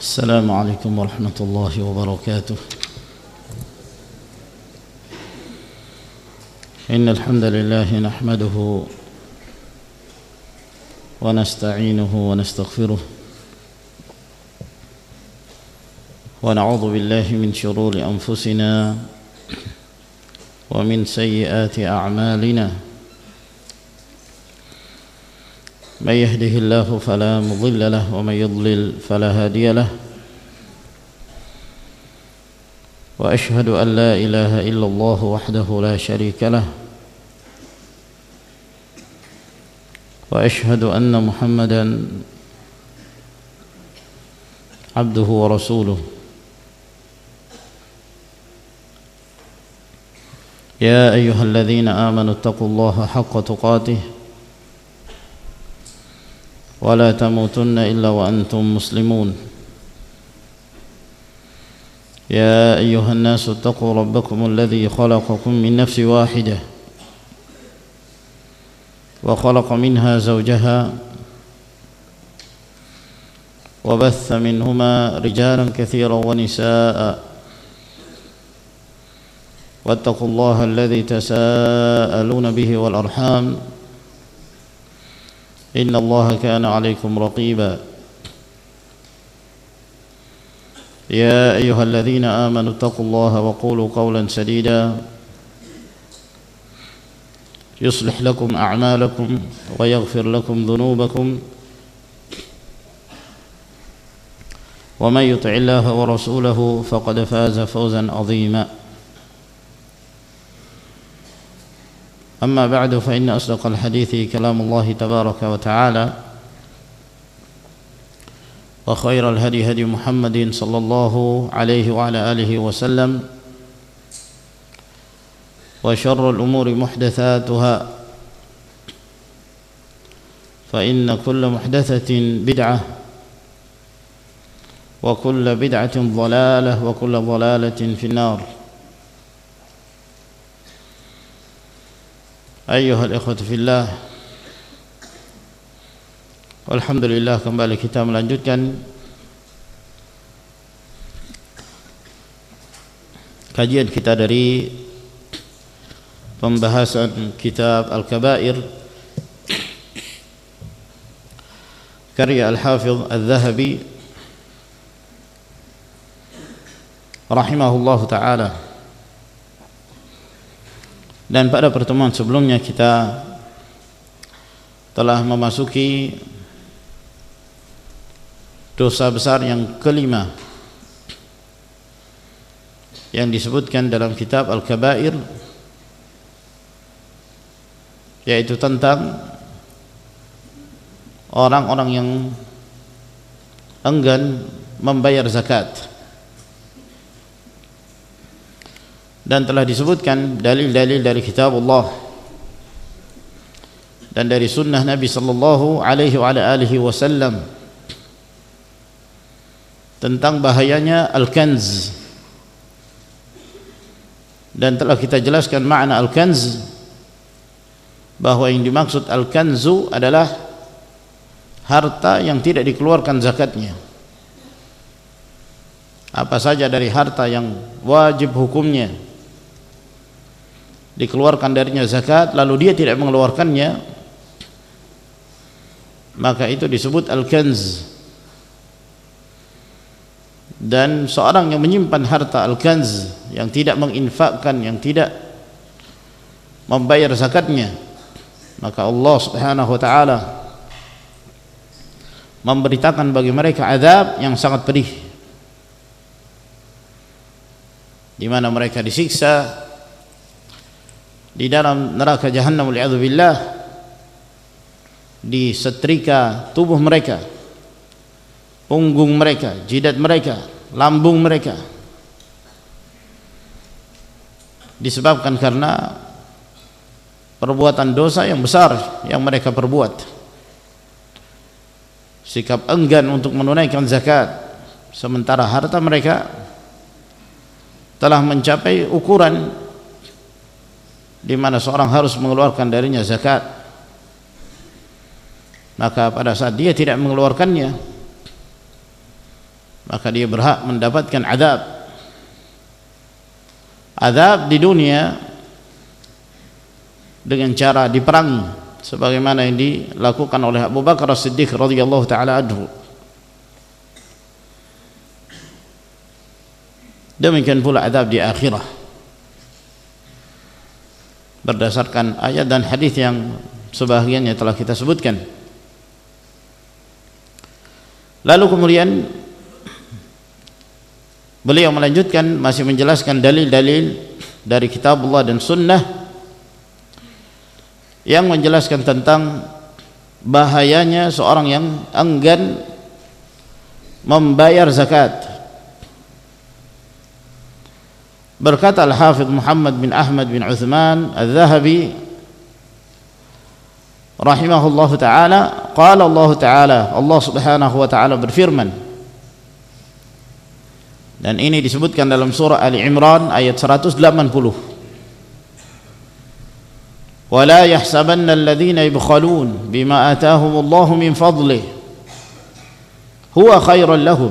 السلام عليكم ورحمة الله وبركاته. إن الحمد لله نحمده ونستعينه ونستغفره ونعوذ بالله من شرور أنفسنا ومن سيئات أعمالنا. من يهده الله فلا مضل له ومن يضلل فلا هادي له. وأشهد أن لا إله إلا الله وحده لا شريك له. وأشهد أن محمدا عبده ورسوله. يا أيها الذين آمنوا اتقوا الله حق تقاته ولا تموتن إلا وأنتم مسلمون. يا أيها الناس اتقوا ربكم الذي خلقكم من نفس واحدة وخلق منها زوجها وبث منهما رجالا كثيرا ونساء واتقوا الله الذي تساءلون به والأرحام إن الله كان عليكم رقيبا. يا أيها الذين آمنوا اتقوا الله وقولوا قولا سديدا يصلح لكم أعمالكم ويغفر لكم ذنوبكم ومن يطع الله ورسوله فقد فاز فوزا عظيما. أما بعد فإن أصدق الحديث كلام الله تبارك وتعالى وخير الهدي هدي محمد صلى الله عليه وعلى آله وسلم وشر الأمور محدثاتها فإن كل محدثة بدعة وكل بدعة ضلالة وكل ضلالة في النار. Ayyuhal ikhwatu fillah, alhamdulillah, kembali kita melanjutkan kajian kita dari pembahasan kitab Al-Kabair karya Al-Hafidh Al-Dhahabi rahimahullahu ta'ala. Dan pada pertemuan sebelumnya kita telah memasuki dosa besar yang kelima yang disebutkan dalam kitab Al-Kabair, yaitu tentang orang-orang yang enggan membayar zakat. Dan telah disebutkan dalil-dalil dari kitab Allah dan dari sunnah Nabi sallallahu alaihi wa alihi wasallam tentang bahayanya al-kanz. Dan telah kita jelaskan makna al-kanz, bahwa yang dimaksud al-kanzu adalah harta yang tidak dikeluarkan zakatnya. Apa saja dari harta yang wajib hukumnya dikeluarkan darinya zakat lalu dia tidak mengeluarkannya, maka itu disebut al-kanz. Dan seorang yang menyimpan harta al-kanz, yang tidak menginfakkan, yang tidak membayar zakatnya, maka Allah Subhanahu wa taala memberitakan bagi mereka azab yang sangat pedih, di mana mereka disiksa di dalam neraka jahannam wal'iyadzubillah, disetrika tubuh mereka, punggung mereka, jidat mereka, lambung mereka, disebabkan karena perbuatan dosa yang besar yang mereka perbuat. Sikap enggan untuk menunaikan zakat, sementara harta mereka telah mencapai ukuran di mana seorang harus mengeluarkan darinya zakat. Maka pada saat dia tidak mengeluarkannya, maka dia berhak mendapatkan azab di dunia dengan cara diperangi sebagaimana yang dilakukan oleh Abu Bakar As-Siddiq radhiyallahu taala anhu. Demikian pula azab di akhirah berdasarkan ayat dan hadis yang sebahagiannya telah kita sebutkan. Lalu kemudian beliau melanjutkan masih menjelaskan dalil-dalil dari kitabullah dan sunnah yang menjelaskan tentang bahayanya seorang yang enggan membayar zakat. Berkata Al-Hafidh Muhammad bin Ahmad bin Uthman Al-Zahabi rahimahullahu ta'ala, qala Allah ta'ala, Allah subhanahu wa ta'ala berfirman, dan ini disebutkan dalam surah Ali Imran ayat 180, وَلَا يَحْسَبَنَّ الَّذِينَ يَبْخَلُونَ بِمَا آتَاهُمُ اللَّهُ مِنْ فَضْلِهِ هُوَ خَيْرٌ لَهُمْ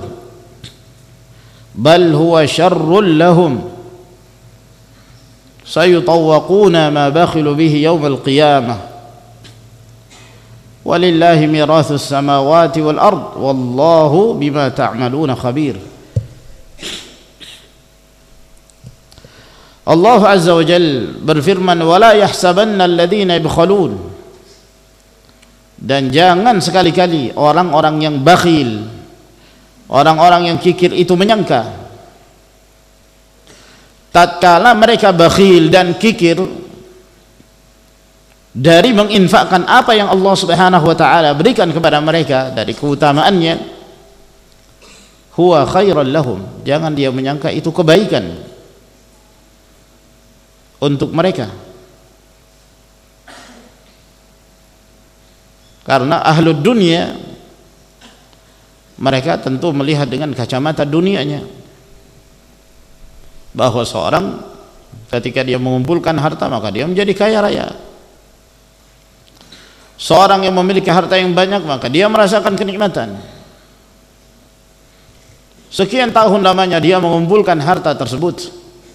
بَلْ هُوَ شَرٌّ لَهُمْ سَيُطَوَّقُونَ مَا بَخِلُوا بِهِ يَوْمَ الْقِيَامَةِ وَلِلَّهِ مِيرَاثُ السَّمَاوَاتِ وَالْأَرْضِ وَاللَّهُ بِمَا تَعْمَلُونَ خَبِيرٌ. Allah Azza wa Jalla berfirman, wala yahsabanna alladhina yabkhalun, dan jangan sekali-kali orang-orang yang bakhil, orang-orang yang kikir itu menyangka tatkala mereka bakhil dan kikir dari menginfakkan apa yang Allah Subhanahu wa taala berikan kepada mereka dari keutamaannya, huwa khairan lahum, jangan dia menyangka itu kebaikan untuk mereka, karena ahlud dunia mereka tentu melihat dengan kacamata dunianya bahwa seorang ketika dia mengumpulkan harta maka dia menjadi kaya raya. Seorang yang memiliki harta yang banyak maka dia merasakan kenikmatan. Sekian tahun lamanya dia mengumpulkan harta tersebut,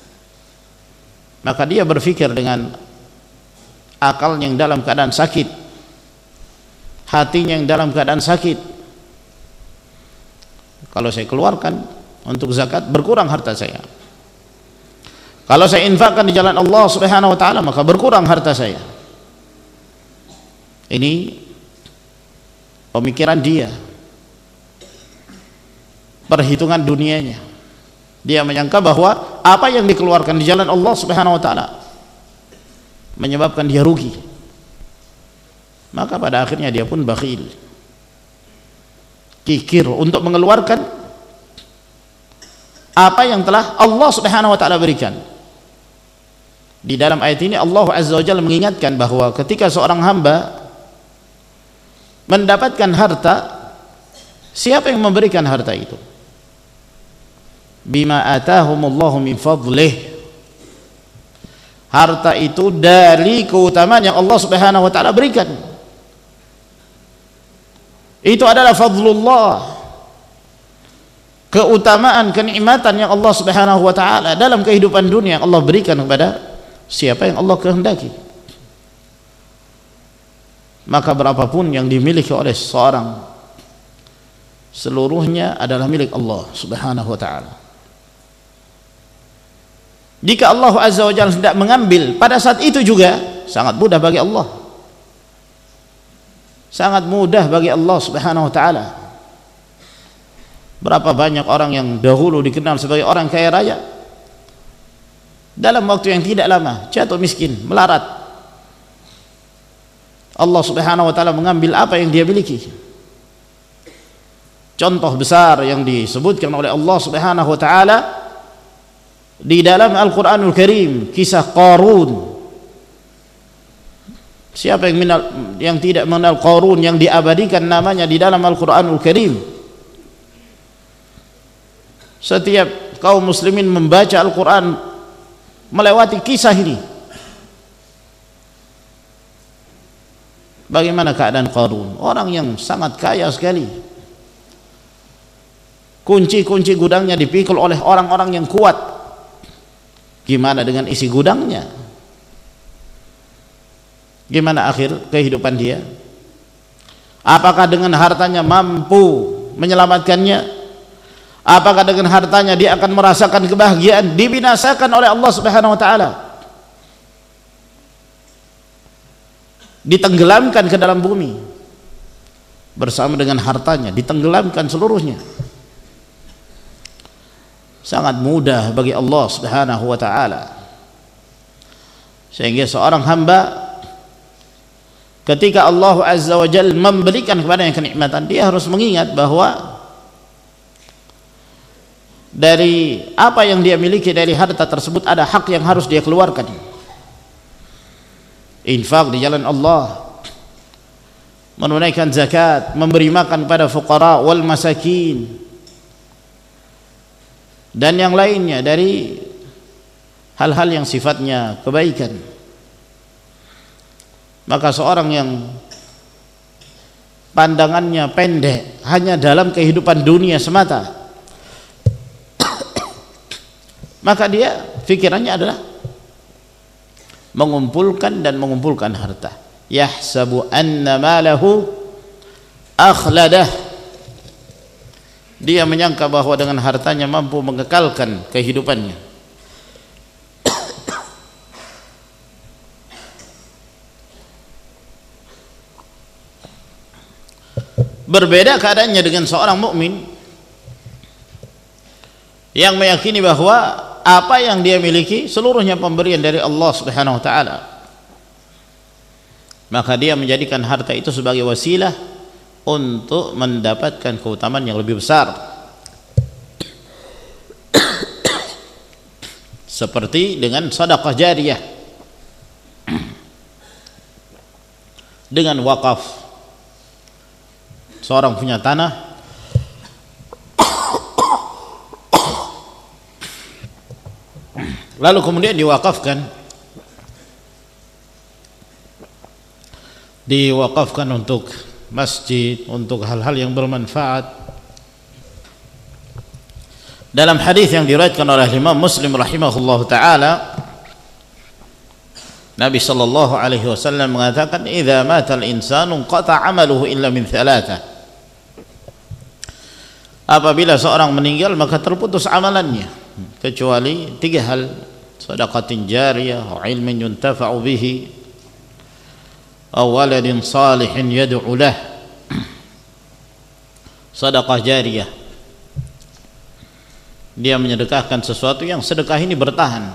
maka dia berpikir dengan akal yang dalam keadaan sakit, hatinya yang dalam keadaan sakit. Kalau saya keluarkan untuk zakat, berkurang harta saya. Kalau saya infakkan di jalan Allah Subhanahu wa taala, maka berkurang harta saya. Ini pemikiran dia, perhitungan dunianya. Dia menyangka bahwa apa yang dikeluarkan di jalan Allah Subhanahu wa taala menyebabkan dia rugi, maka pada akhirnya dia pun bakhil, kikir untuk mengeluarkan apa yang telah Allah Subhanahu wa taala berikan. Di dalam ayat ini Allah Azza wa Jalla mengingatkan bahwa ketika seorang hamba mendapatkan harta, siapa yang memberikan harta itu? Bima atahumullahu min fadlih, harta itu dari keutamaan yang Allah Subhanahu wa taala berikan. Itu adalah fadlullah, keutamaan, kenikmatan yang Allah Subhanahu wa taala dalam kehidupan dunia yang Allah berikan kepada siapa yang Allah kehendaki. Maka berapapun yang dimiliki oleh seorang, seluruhnya adalah milik Allah Subhanahu wa taala. Jika Allah Azza wa Jalla tidak mengambil pada saat itu juga, sangat mudah bagi Allah, sangat mudah bagi Allah Subhanahu wa taala. Berapa banyak orang yang dahulu dikenal sebagai orang kaya raya, dalam waktu yang tidak lama jatuh miskin, melarat. Allah Subhanahu wa taala mengambil apa yang dia miliki. Contoh besar yang disebutkan oleh Allah Subhanahu wa taala di dalam Al-Qur'anul Karim, kisah Qarun. Siapa yang tidak mengenal Qarun yang diabadikan namanya di dalam Al-Qur'anul Karim? Setiap kaum muslimin membaca Al-Qur'an melewati kisah ini. Bagaimana keadaan Qarun? Orang yang sangat kaya sekali, kunci-kunci gudangnya dipikul oleh orang-orang yang kuat. Gimana dengan isi gudangnya? Gimana akhir kehidupan dia? Apakah dengan hartanya mampu menyelamatkannya? Apakah dengan hartanya dia akan merasakan kebahagiaan? Dibinasakan oleh Allah Subhanahu wa taala, ditenggelamkan ke dalam bumi bersama dengan hartanya, ditenggelamkan seluruhnya. Sangat mudah bagi Allah Subhanahu wa taala, sehingga seorang hamba ketika Allah Azza wa Jalla memberikan kepadanya kenikmatan, dia harus mengingat bahwa dari apa yang dia miliki dari harta tersebut ada hak yang harus dia keluarkan. Infak di jalan Allah, menunaikan zakat, memberi makan pada fuqara wal masakin, dan yang lainnya dari hal-hal yang sifatnya kebaikan. Maka seorang yang pandangannya pendek hanya dalam kehidupan dunia semata, maka dia pikirannya adalah mengumpulkan dan mengumpulkan harta. Yahsabu anna malahu akhladah, dia menyangka bahwa dengan hartanya mampu mengekalkan kehidupannya. Berbeda keadaannya dengan seorang mukmin yang meyakini bahwa apa yang dia miliki seluruhnya pemberian dari Allah Subhanahu wa taala. Maka dia menjadikan harta itu sebagai wasilah untuk mendapatkan keutamaan yang lebih besar. Seperti dengan sedekah jariyah, dengan wakaf. Seorang punya tanah, lalu kemudian diwakafkan untuk masjid, untuk hal-hal yang bermanfaat. Dalam hadis yang diriwayatkan oleh Imam Muslim rahimahullahu taala, Nabi sallallahu alaihi wasallam mengatakan, "Idza mata al-insanu qata 'amaluhu illa min thalathah." Apabila seorang meninggal maka terputus amalannya kecuali tiga hal: sedekatin jariyah, ilmin yuntafa'u bihi, aw waladin salihin yad'u lah. Sedekah jariyah, dia menyedekahkan sesuatu yang sedekah ini bertahan,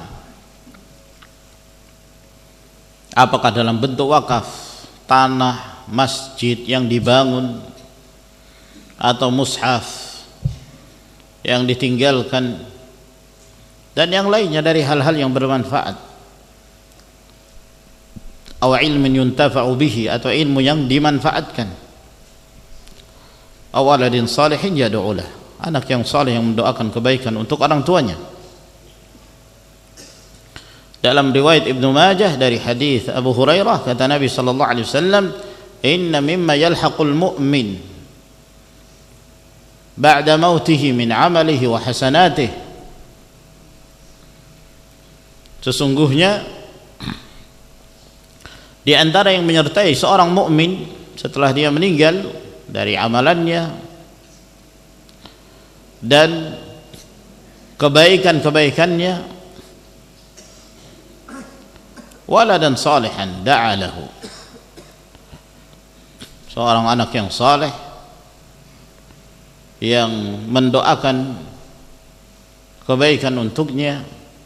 apakah dalam bentuk wakaf, tanah, masjid yang dibangun, atau mushaf yang ditinggalkan, dan yang lainnya dari hal-hal yang bermanfaat. Aw ilmin yuntafa'u bihi, atau ilmu yang dimanfaatkan. Aw waladin salihin yad'u lah, anak yang saleh yang mendoakan kebaikan untuk orang tuanya. Dalam riwayat Ibnu Majah dari hadis Abu Hurairah, kata Nabi sallallahu alaihi wasallam, "Inna mimma yalhaqul mu'min ba'da mautihi min 'amalihi wa hasanatihi." Sesungguhnya di antara yang menyertai seorang mukmin setelah dia meninggal dari amalannya dan kebaikan-kebaikannya, waladan salihan da'a lahu, seorang anak yang saleh yang mendoakan kebaikan untuknya,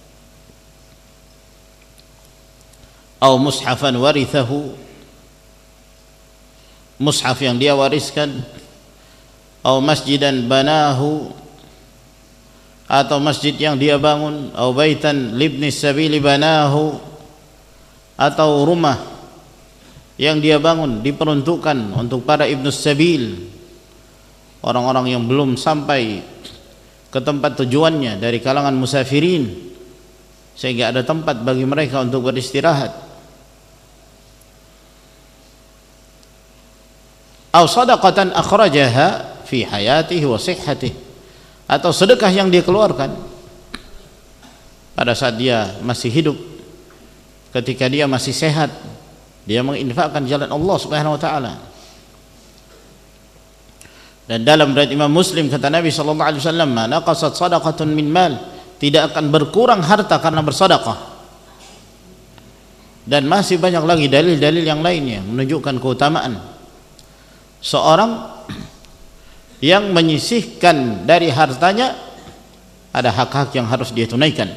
atau mushafan warithahu, mushaf yang dia wariskan, atau masjidan banahu, atau masjid yang dia bangun, atau baitan libni sabili banahu, atau rumah yang dia bangun diperuntukkan untuk para ibnus sabil, orang-orang yang belum sampai ke tempat tujuannya dari kalangan musafirin, sehingga ada tempat bagi mereka untuk beristirahat. Aw sadaqatan akhrajaha fi hayatihi wa sihhatihi, atau sedekah yang dia keluarkan pada saat dia masih hidup, ketika dia masih sehat, dia menginfakkan jalan Allah Subhanahu wa taala. Dan dalam riwayat Imam Muslim kata Nabi sallallahu alaihi wasallam, "Ma naqasat shadaqatun min mal," tidak akan berkurang harta karena bersedekah. Dan masih banyak lagi dalil-dalil yang lainnya menunjukkan keutamaan seorang yang menyisihkan dari hartanya. Ada hak-hak yang harus dia tunaikan.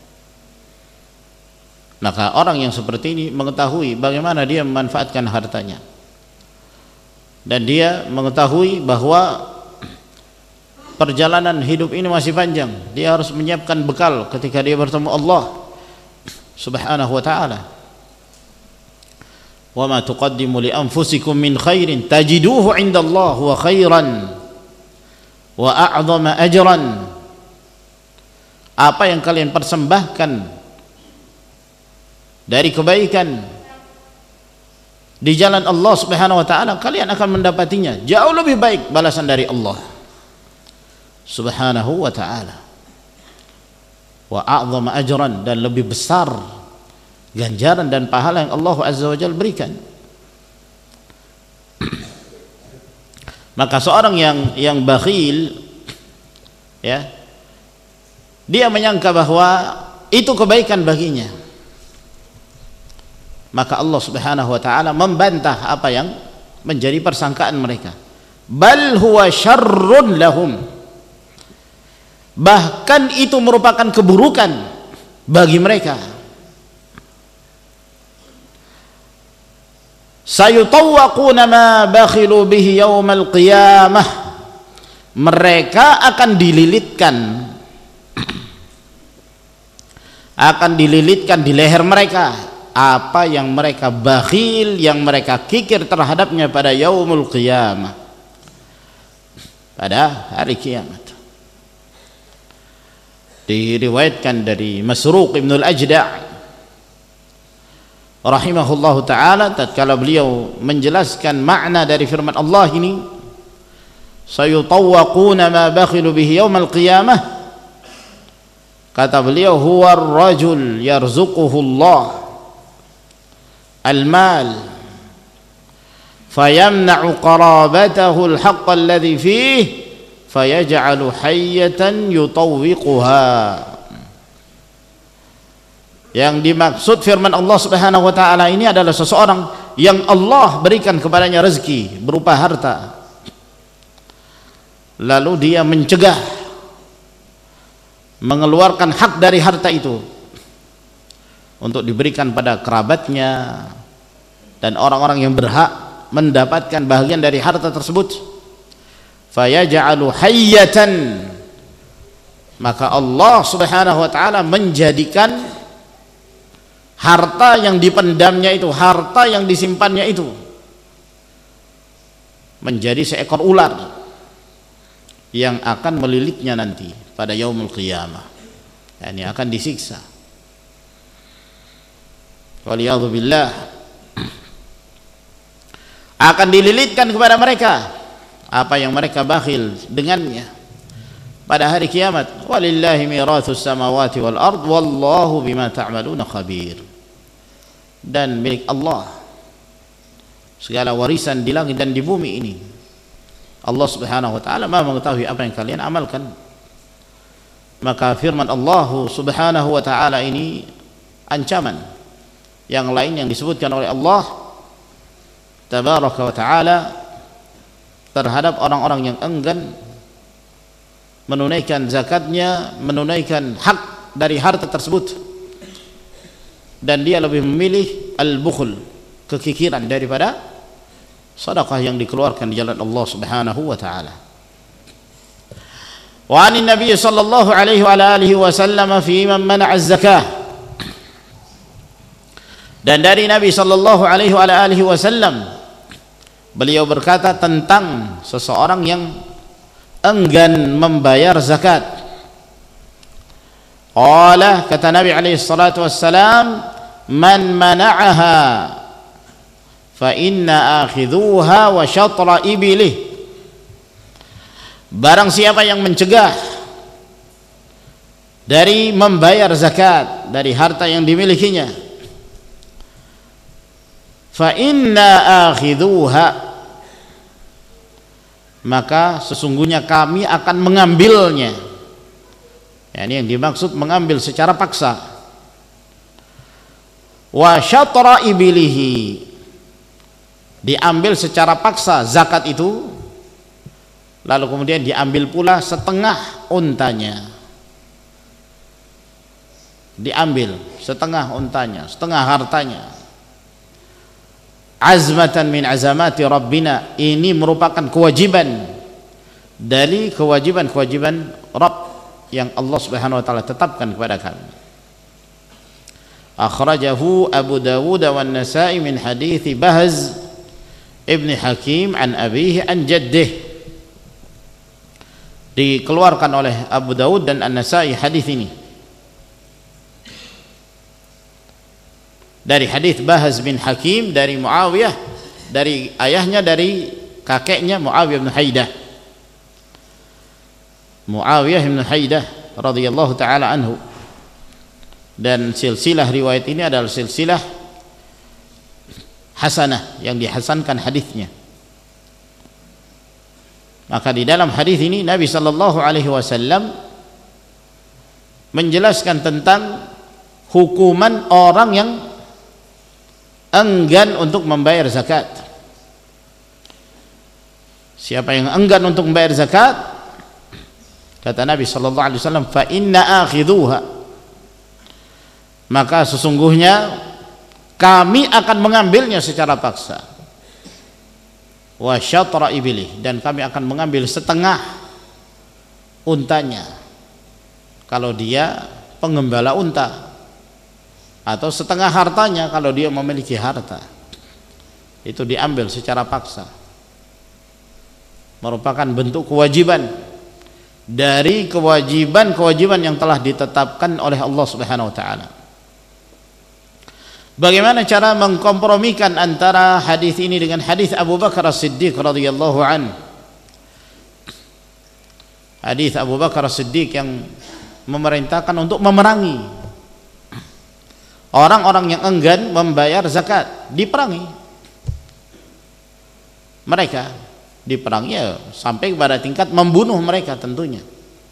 Maka orang yang seperti ini mengetahui bagaimana dia memanfaatkan hartanya, dan dia mengetahui bahwa perjalanan hidup ini masih panjang. Dia harus menyiapkan bekal ketika dia bertemu Allah Subhanahu wa ta'ala. "Wa ma tuqaddimu li anfusikum min khairin tajiduhu 'indallahi huwa khairan wa a'zama ajran." Apa yang kalian persembahkan dari kebaikan di jalan Allah Subhanahu wa taala, kalian akan mendapatinya jauh lebih baik balasan dari Allah Subhanahu wa taala. Wa a'zama ajran, dan lebih besar ganjaran dan pahala yang Allah Azza wa Jalla berikan. Maka seorang yang bakhil, ya, dia menyangka bahwa itu kebaikan baginya, maka Allah Subhanahu wa taala membantah apa yang menjadi persangkaan mereka. Bal huwa syarrun lahum, bahkan itu merupakan keburukan bagi mereka. Sayutawwaquna ma bakhilu bihi yaumal qiyamah, mereka akan dililitkan di leher mereka apa yang mereka bakhil, yang mereka kikir terhadapnya pada yaumul qiyamah, pada hari kiamat. Diriwayatkan dari Masruq ibn al-Ajda' rahimahullahu ta'ala, tatkala beliau menjelaskan makna dari firman Allah ini, sayutawwaquna ma bakhilu bihi yaumal qiyamah, kata beliau, huwa ar-rajul yarzuquhu Allah al-mal fayamna'u qarabatahu al-haqq alladhi fihi fayaj'alu hayyatan yutawwiquha. Yang dimaksud firman Allah Subhanahu wa taala ini adalah seseorang yang Allah berikan kepadanya rezeki berupa harta, lalu dia mencegah, mengeluarkan hak dari harta itu untuk diberikan pada kerabatnya dan orang-orang yang berhak mendapatkan bahagian dari harta tersebut. Fayaj'alu hayyatan, maka Allah Subhanahu wa taala menjadikan harta yang dipendamnya itu, harta yang disimpannya itu, menjadi seekor ular yang akan melilitnya nanti pada yaumul qiyamah. Ini akan disiksa. Waliyadzubillah, akan dililitkan kepada mereka apa yang mereka bakhil dengannya pada hari kiamat. Walillahi mirathus samawati wal ard wallahu bima ta'maluna khabir. Dan milik Allah segala warisan di langit dan di bumi ini. Allah Subhanahu wa taala Maha mengetahui apa yang kalian amalkan. Maka firman Allah Subhanahu wa taala ini ancaman yang lain yang disebutkan oleh Allah Tabaraka wa taala terhadap orang-orang yang enggan menunaikan zakatnya, menunaikan hak dari harta tersebut, dan dia lebih memilih al-bukhl, kekikiran, daripada sedekah yang dikeluarkan di jalan Allah Subhanahu wa taala. Wa 'an Nabi sallallahu alaihi wa alihi wasallam fi man mana'a az-zakah, dan dari Nabi sallallahu alaihi wa alihi wasallam beliau berkata tentang seseorang yang enggan membayar zakat. Qala, kata Nabi alaihi salatu wassalam, man mana'aha fa inna akhidhuha wa syatra ibilih, barang siapa yang mencegah dari membayar zakat dari harta yang dimilikinya. Fa inna akhidhuha, maka sesungguhnya kami akan mengambilnya. Ya, ini yang dimaksud mengambil secara paksa. Wa syatra ibilihi, diambil secara paksa zakat itu, lalu kemudian diambil pula setengah untanya. Diambil setengah untanya, setengah hartanya. Azmatan min azamati rabbina, ini merupakan kewajiban dari kewajiban-kewajiban Rabb yang Allah Subhanahu wa taala tetapkan kepada kami. Akhrajahu Abu Dawud wa An-Nasa'i min hadits Bahz ibn Hakim an abihi an jaddih. Dikeluarkan oleh Abu Dawud dan An-Nasa'i hadis ini dari hadis Bahz bin Hakim dari Muawiyah, dari ayahnya, dari kakeknya Muawiyah bin Haidah. Muawiyah bin Haidah radhiyallahu taala anhu, dan silsilah riwayat ini adalah silsilah hasanah yang dihasankan hadisnya. Maka di dalam hadis ini Nabi sallallahu alaihi wasallam menjelaskan tentang hukuman orang yang enggan untuk membayar zakat. Siapa yang enggan untuk membayar zakat, kata Nabi sallallahu alaihi wasallam, fa inna akhidhuha, maka sesungguhnya kami akan mengambilnya secara paksa. Wa syatra ibilih, dan kami akan mengambil setengah untanya kalau dia penggembala unta, atau setengah hartanya kalau dia memiliki harta. Itu diambil secara paksa, merupakan bentuk kewajiban dari kewajiban-kewajiban yang telah ditetapkan oleh Allah Subhanahu wa taala. Bagaimana cara mengkompromikan antara hadis ini dengan hadis Abu Bakar As-Siddiq radhiyallahu an? Hadis Abu Bakar As-Siddiq yang memerintahkan untuk memerangi orang-orang yang enggan membayar zakat, diperangi. Mereka diperangi ya, sampai kepada tingkat membunuh mereka tentunya.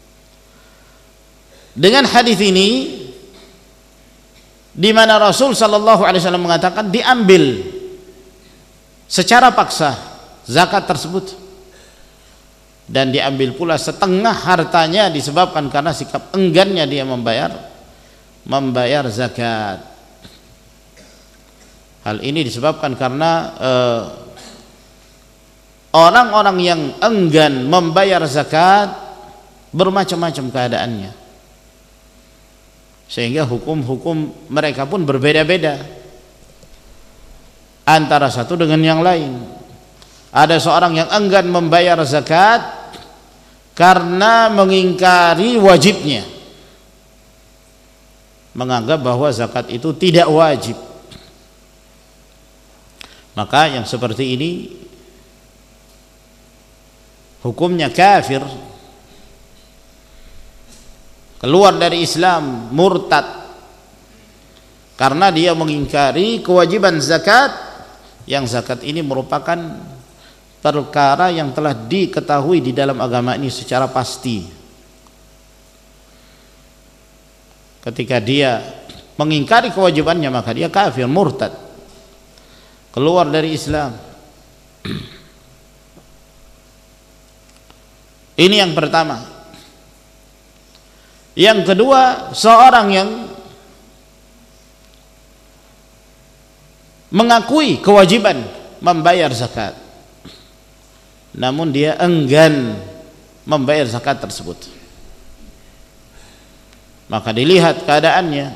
Dengan hadis ini, di mana Rasul sallallahu alaihi wasallam mengatakan diambil secara paksa zakat tersebut, dan diambil pula setengah hartanya disebabkan karena sikap enggannya dia membayar zakat. Hal ini disebabkan karena orang-orang yang enggan membayar zakat bermacam-macam keadaannya, sehingga hukum-hukum mereka pun berbeda-beda antara satu dengan yang lain. Ada seorang yang enggan membayar zakat karena mengingkari wajibnya, menganggap bahwa zakat itu tidak wajib. Maka yang seperti ini hukumnya kafir, keluar dari Islam, murtad, karena dia mengingkari kewajiban zakat, yang zakat ini merupakan perkara yang telah diketahui di dalam agama ini secara pasti. Ketika dia mengingkari kewajibannya, maka dia kafir, murtad, keluar dari Islam. Ini yang pertama. Yang kedua, seorang yang mengakui kewajiban membayar zakat, namun dia enggan membayar zakat tersebut. Maka dilihat keadaannya.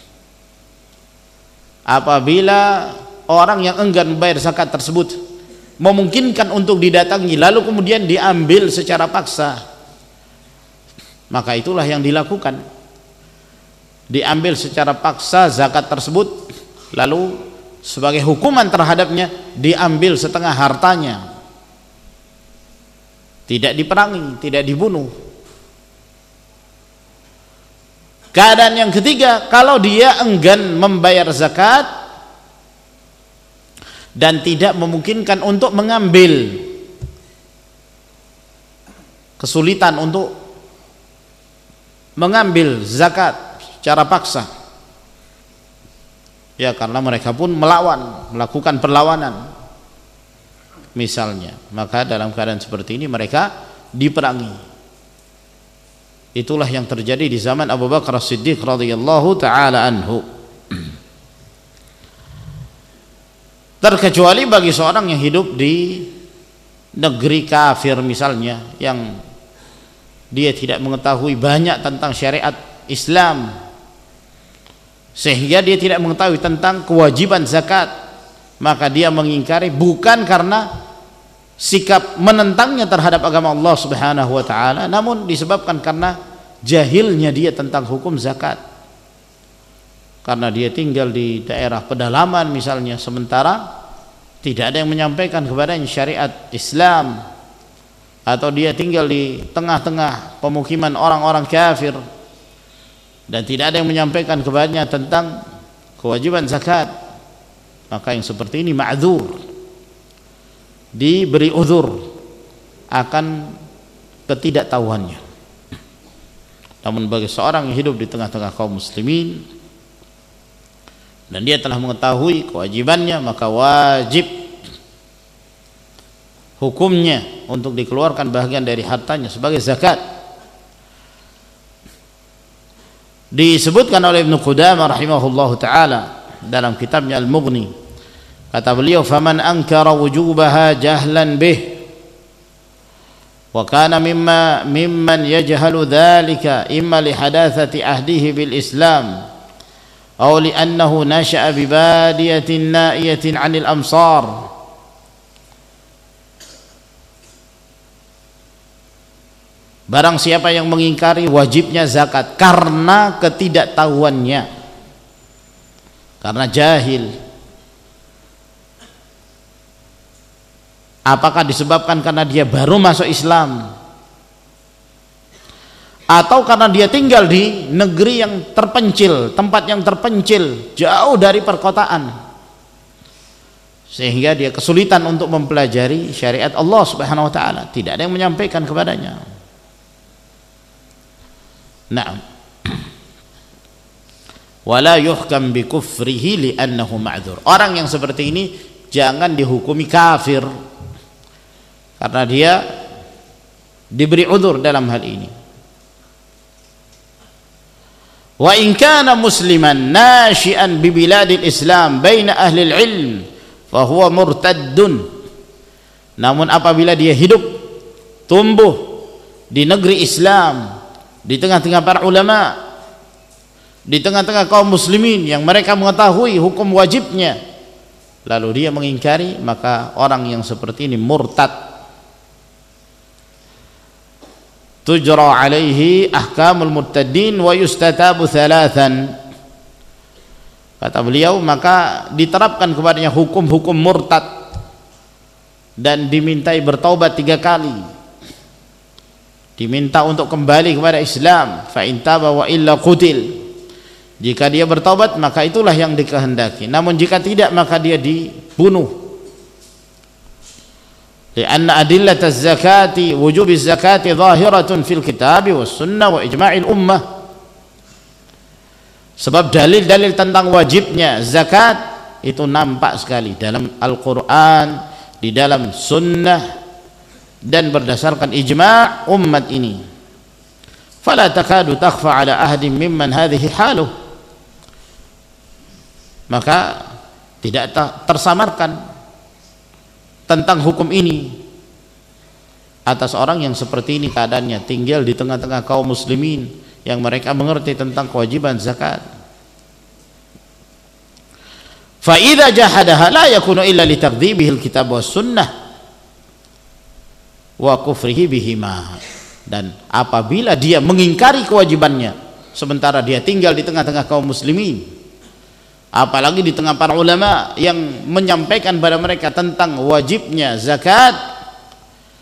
Apabila orang yang enggan membayar zakat tersebut memungkinkan untuk didatangi, lalu kemudian diambil secara paksa, maka itulah yang dilakukan. Diambil secara paksa zakat tersebut, lalu sebagai hukuman terhadapnya diambil setengah hartanya, tidak diperangi, tidak dibunuh. Keadaan yang ketiga, kalau dia enggan membayar zakat dan tidak memungkinkan untuk mengambil, kesulitan untuk mengambil zakat secara paksa, ya karena mereka pun melakukan perlawanan misalnya, maka dalam keadaan seperti ini mereka diperangi. Itulah yang terjadi di zaman Abu Bakar As-Siddiq radhiyallahu taala anhu. Terkecuali bagi seorang yang hidup di negeri kafir misalnya, yang dia tidak mengetahui banyak tentang syariat Islam sehingga dia tidak mengetahui tentang kewajiban zakat, maka dia mengingkari bukan karena sikap menentangnya terhadap agama Allah Subhanahu wa taala, namun disebabkan karena jahilnya dia tentang hukum zakat. Karena dia tinggal di daerah pedalaman misalnya, sementara tidak ada yang menyampaikan kepadanya syariat Islam, atau dia tinggal di tengah-tengah pemukiman orang-orang kafir dan tidak ada yang menyampaikan kepadanya tentang kewajiban zakat, maka yang seperti ini ma'dzur, diberi uzur akan ketidaktahuannya. Namun bagi seorang yang hidup di tengah-tengah kaum muslimin dan dia telah mengetahui kewajibannya, maka wajib hukumnya untuk dikeluarkan bagian dari hartanya sebagai zakat. Disebutkan oleh Ibnu Qudamah rahimahullahu taala dalam kitabnya Al-Mughni, kata beliau, faman ankara wujubaha jahlan bih wa kana mimman yajhalu dhalika imma li hadathati ahdihi bil Islam aw li annahu nasha'a bi badiyatin na'iyatin 'anil amsar. Barang siapa yang mengingkari wajibnya zakat karena ketidaktahuannya, karena jahil, apakah disebabkan karena dia baru masuk Islam atau karena dia tinggal di negeri yang terpencil, tempat yang terpencil, jauh dari perkotaan, sehingga dia kesulitan untuk mempelajari syariat Allah Subhanahu wa taala, tidak ada yang menyampaikan kepadanya. Na'am. Wala yuhkam bi kufrihi li annahu ma'dzur. Orang yang seperti ini jangan dihukumi kafir karena dia diberi udzur dalam hal ini. Wa in kana musliman nashi'an bi biladil Islam baina ahli al-ilm fa huwa murtaddun. Namun apabila dia hidup tumbuh di negeri Islam, di tengah-tengah para ulama, di tengah-tengah kaum muslimin yang mereka mengetahui hukum wajibnya, lalu dia mengingkari, maka orang yang seperti ini murtad. Tujra alaihi ahkamul murtaddin wa yustatabu thalathan. Kata beliau, maka diterapkan kepadanya hukum-hukum murtad dan dimintai bertaubat 3 kali, diminta untuk kembali kepada Islam. Fa in taba wa illa qutil. Jika dia bertaubat maka itulah yang dikehendaki, namun jika tidak maka dia dibunuh. Lianna adillat az-zakati wujub az-zakati zahiratun fil kitab was sunnah wa ijma'il ummah. Sebab dalil-dalil tentang wajibnya zakat itu nampak sekali dalam Al-Qur'an, di dalam sunnah, dan berdasarkan ijma' umat ini. Fala takadu takhfa ala ahadin mimman hadhihi haluh. Maka tidak tersamarkan tentang hukum ini atas orang yang seperti ini keadaannya, tinggal di tengah-tengah kaum muslimin yang mereka mengerti tentang kewajiban zakat. Fa idza jahadaha la yakunu illa li takdzibihi al-kitab was sunnah wa kufrihi bihima. Dan apabila dia mengingkari kewajibannya sementara dia tinggal di tengah-tengah kaum muslimin, apalagi di tengah para ulama yang menyampaikan pada mereka tentang wajibnya zakat,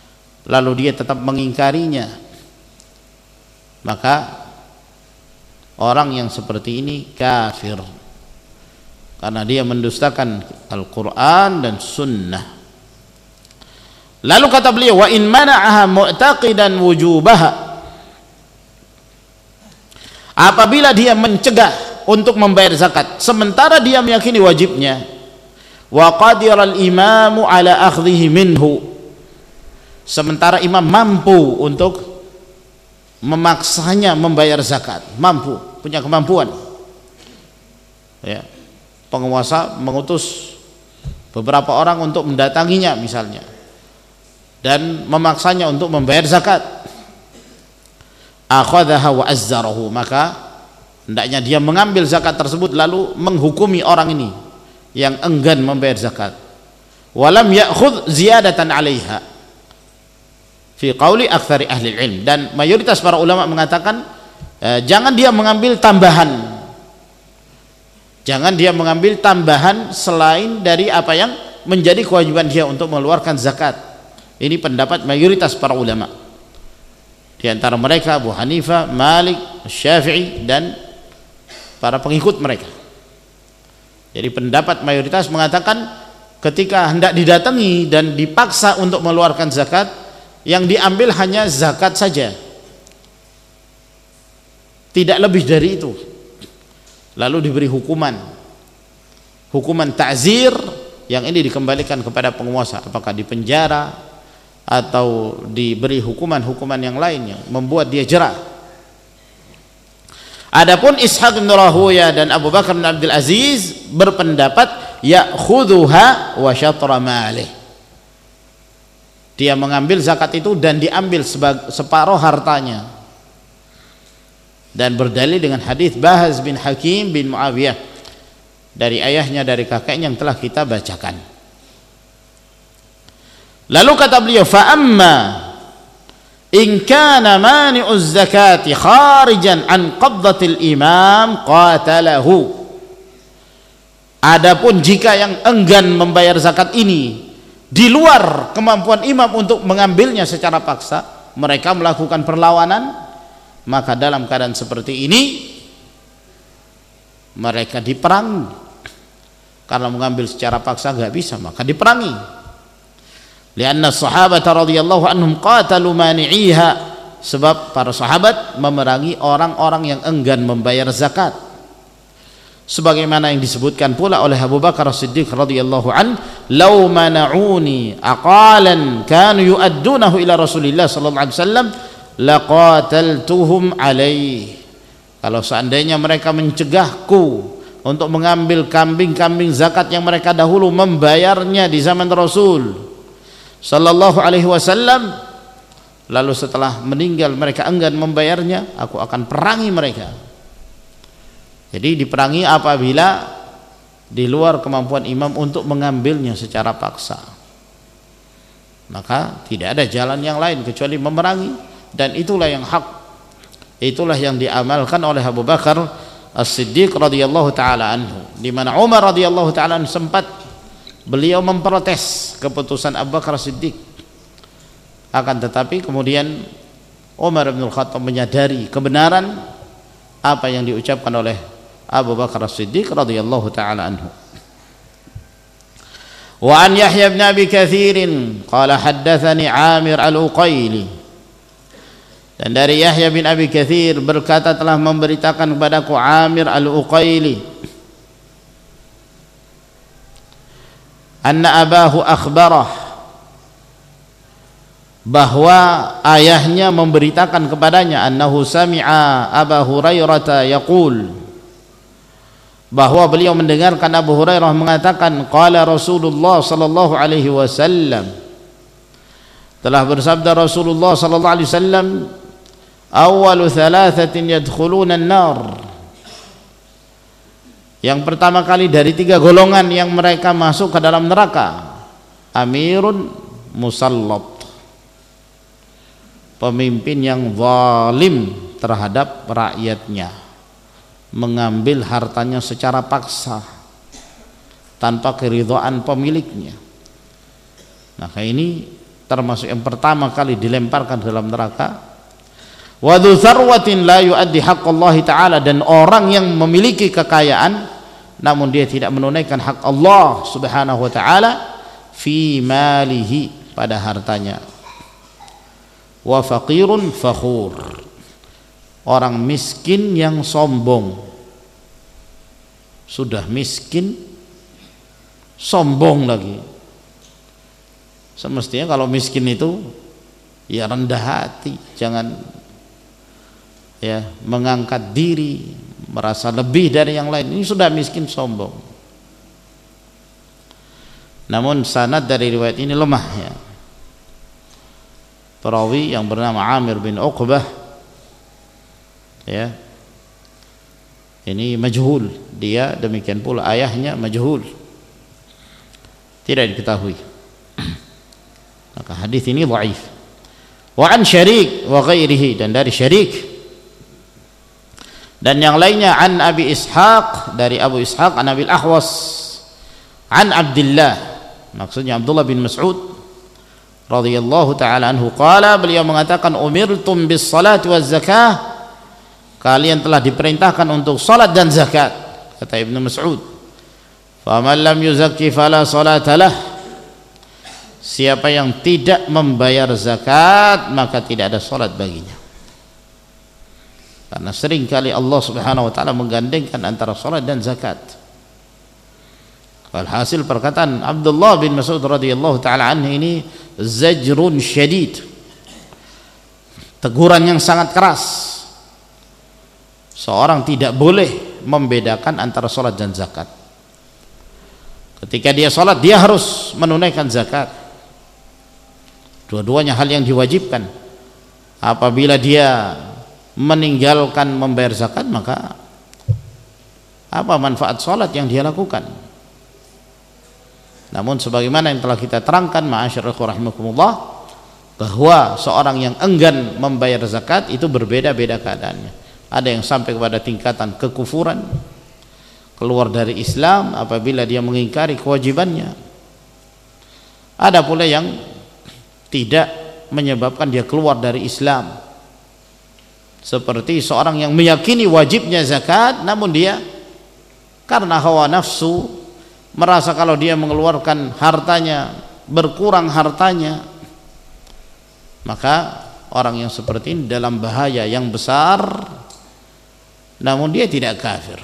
lalu dia tetap mengingkarinya, maka orang yang seperti ini kafir karena dia mendustakan Al-Quran dan Sunnah. Lalu kata beliau, wa in mana'aha mu'taqidan wujubaha, apabila dia mencegah untuk membayar zakat sementara dia meyakini wajibnya, wa qadira al-imamu ala akhdhihi minhu, sementara imam mampu untuk memaksanya membayar zakat, mampu, punya kemampuan, ya, penguasa mengutus beberapa orang untuk mendatanginya misalnya dan memaksanya untuk membayar zakat, akhadhaha wa azzarahu, maka hendaknya dia mengambil zakat tersebut lalu menghukumi orang ini yang enggan membayar zakat, walam ya'khudh ziyadatan 'alaiha fi qauli aktsari ahli ilm, dan mayoritas para ulama mengatakan jangan dia mengambil tambahan, jangan dia mengambil tambahan selain dari apa yang menjadi kewajiban dia untuk mengeluarkan zakat. Ini pendapat mayoritas para ulama, di antara mereka Abu Hanifah, Malik, Syafi'i dan para pengikut mereka. Jadi pendapat mayoritas mengatakan ketika hendak didatangi dan dipaksa untuk mengeluarkan zakat, yang diambil hanya zakat saja, tidak lebih dari itu, lalu diberi hukuman ta'zir, yang ini dikembalikan kepada penguasa, apakah dipenjara atau diberi hukuman yang lain yang membuat dia jerah. Adapun Ishaq bin Rahuya dan Abu Bakar bin Abdul Aziz berpendapat ya'khudhuha wa syatra malih, dia mengambil zakat itu dan diambil separuh hartanya, dan berdalil dengan hadis Bahaz bin Hakim bin Muawiyah dari ayahnya dari kakeknya yang telah kita bacakan. Lalu kata beliau, fa amma in kana mani'uz zakati kharijan an qabdatil imam qatalahu, adapun jika yang enggan membayar zakat ini di luar kemampuan imam untuk mengambilnya secara paksa, mereka melakukan perlawanan, maka dalam keadaan seperti ini mereka diperangi. Karena mengambil secara paksa gak bisa, maka diperangi. Lianna sahabat radhiyallahu anhum qatalu mani'iha, sebab para sahabat memerangi orang-orang yang enggan membayar zakat, sebagaimana yang disebutkan pula oleh Abu Bakar As-Siddiq radhiyallahu an, law mana'uni aqalan kanu yu'addunahu ila Rasulillah sallallahu alaihi wasallam laqataltuhum alaih, kalau seandainya mereka mencegahku untuk mengambil kambing-kambing zakat yang mereka dahulu membayarnya di zaman Rasul sallallahu alaihi wasallam, lalu setelah meninggal mereka enggan membayarnya, aku akan perangi mereka. Jadi diperangi apabila di luar kemampuan imam untuk mengambilnya secara paksa, maka tidak ada jalan yang lain kecuali memerangi, dan itulah yang hak, itulah yang diamalkan oleh Abu Bakar As-Siddiq radhiyallahu taala anhu, di mana Umar radhiyallahu taala anhu sempat beliau memprotes keputusan Abu Bakar As-Siddiq, akan tetapi kemudian Umar bin Khattab menyadari kebenaran apa yang diucapkan oleh Abu Bakar As-Siddiq radhiyallahu taala anhu. Wa an Yahya bin Abi Katsir qala haddatsani Amir al-Uqaili, dan dari Yahya bin Abi Katsir berkata telah memberitakan kepadaku Amir al-Uqaili, anna abahu akhbarah, bahwa ayahnya memberitakan kepadanya, annahu sami'a Abu Hurairah yaqul, bahwa beliau mendengarkan Abu Hurairah mengatakan, qala Rasulullah sallallahu alaihi wasallam, telah bersabda Rasulullah sallallahu alaihi wasallam, awwalu thalathatin yadkhuluna an-nar, yang pertama kali dari 3 golongan yang mereka masuk ke dalam neraka, amirun musallat, pemimpin yang zalim terhadap rakyatnya, mengambil hartanya secara paksa tanpa keridhaan pemiliknya. Maka ini termasuk yang pertama kali dilemparkan dalam neraka. wa dzu tsarwatin la yuaddi haqqallahi ta'ala, dan orang yang memiliki kekayaan namun dia tidak menunaikan hak Allah Subhanahu wa taala fi malihi, pada hartanya. Wa faqirun fakhur, orang miskin yang sombong, sudah miskin sombong lagi. Semestinya kalau miskin itu ya rendah hati, jangan ya mengangkat diri, merasa lebih dari yang lain. Ini sudah miskin sombong. Namun sanad dari riwayat ini lemah ya. Perawi yang bernama Amir bin Uqbah ya, ini majhul, dia demikian pula ayahnya majhul, tidak diketahui. Maka hadis ini dhaif. Wa an Syarik wa ghairihi, dan dari Syarik dan yang lainnya, an Abi Ishaq, dari Abu Ishaq, an Abil Ahwas, an Abdullah, maksudnya Abdullah bin Mas'ud radhiyallahu taala anhu, qala, beliau mengatakan, umirtum bis salati waz zakah, kalian telah diperintahkan untuk salat dan zakat, kata Ibnu Mas'ud. Faman lam yuzakki fala salata lah, siapa yang tidak membayar zakat maka tidak ada salat baginya. Karena seringkali Allah Subhanahu wa taala menggandengkan antara salat dan zakat. Walhasil perkataan Abdullah bin Mas'ud radhiyallahu taala anhu ini zajrun syadid, teguran yang sangat keras. Seorang tidak boleh membedakan antara salat dan zakat. Ketika dia salat, dia harus menunaikan zakat. Dua-duanya hal yang diwajibkan. Apabila dia meninggalkan membayar zakat, maka apa manfaat salat yang dia lakukan? Namun sebagaimana yang telah kita terangkan, ma'asyiral ikhwah rahimakumullah, bahwa seorang yang enggan membayar zakat itu berbeda-beda keadaannya. Ada yang sampai kepada tingkatan kekufuran, keluar dari Islam apabila dia mengingkari kewajibannya. Ada pula yang tidak menyebabkan dia keluar dari Islam, seperti seorang yang meyakini wajibnya zakat, namun dia karena hawa nafsu merasa kalau dia mengeluarkan hartanya berkurang hartanya, maka orang yang seperti ini dalam bahaya yang besar. Namun dia tidak kafir,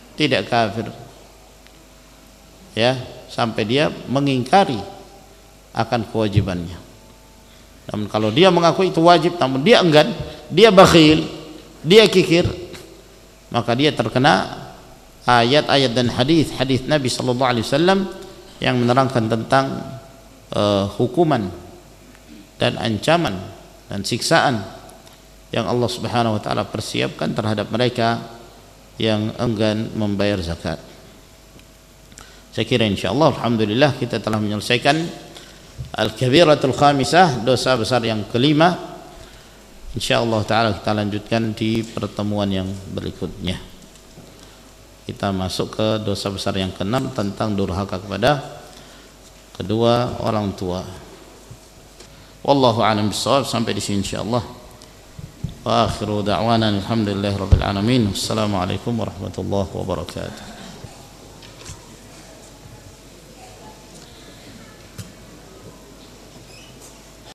ya, sampai dia mengingkari akan kewajibannya. Namun kalau dia mengakui itu wajib namun dia enggan, dia bakhil, dia kikir, maka dia terkena ayat-ayat dan hadis Nabi sallallahu alaihi wasallam yang menerangkan tentang hukuman dan ancaman dan siksaan yang Allah Subhanahu wa taala persiapkan terhadap mereka yang enggan membayar zakat. Saya kira insyaallah alhamdulillah kita telah menyelesaikan al-kabiratul khamisah, dosa besar yang kelima. Insyaallah taala kita lanjutkan di pertemuan yang berikutnya. Kita masuk ke dosa besar yang keenam, tentang durhaka kepada kedua orang tua. Wallahu a'lam bishawab. Sampai di sini insyaallah. Wa akhiru da'wana alhamdulillahi rabbil alamin. Wassalamualaikum warahmatullahi wabarakatuh.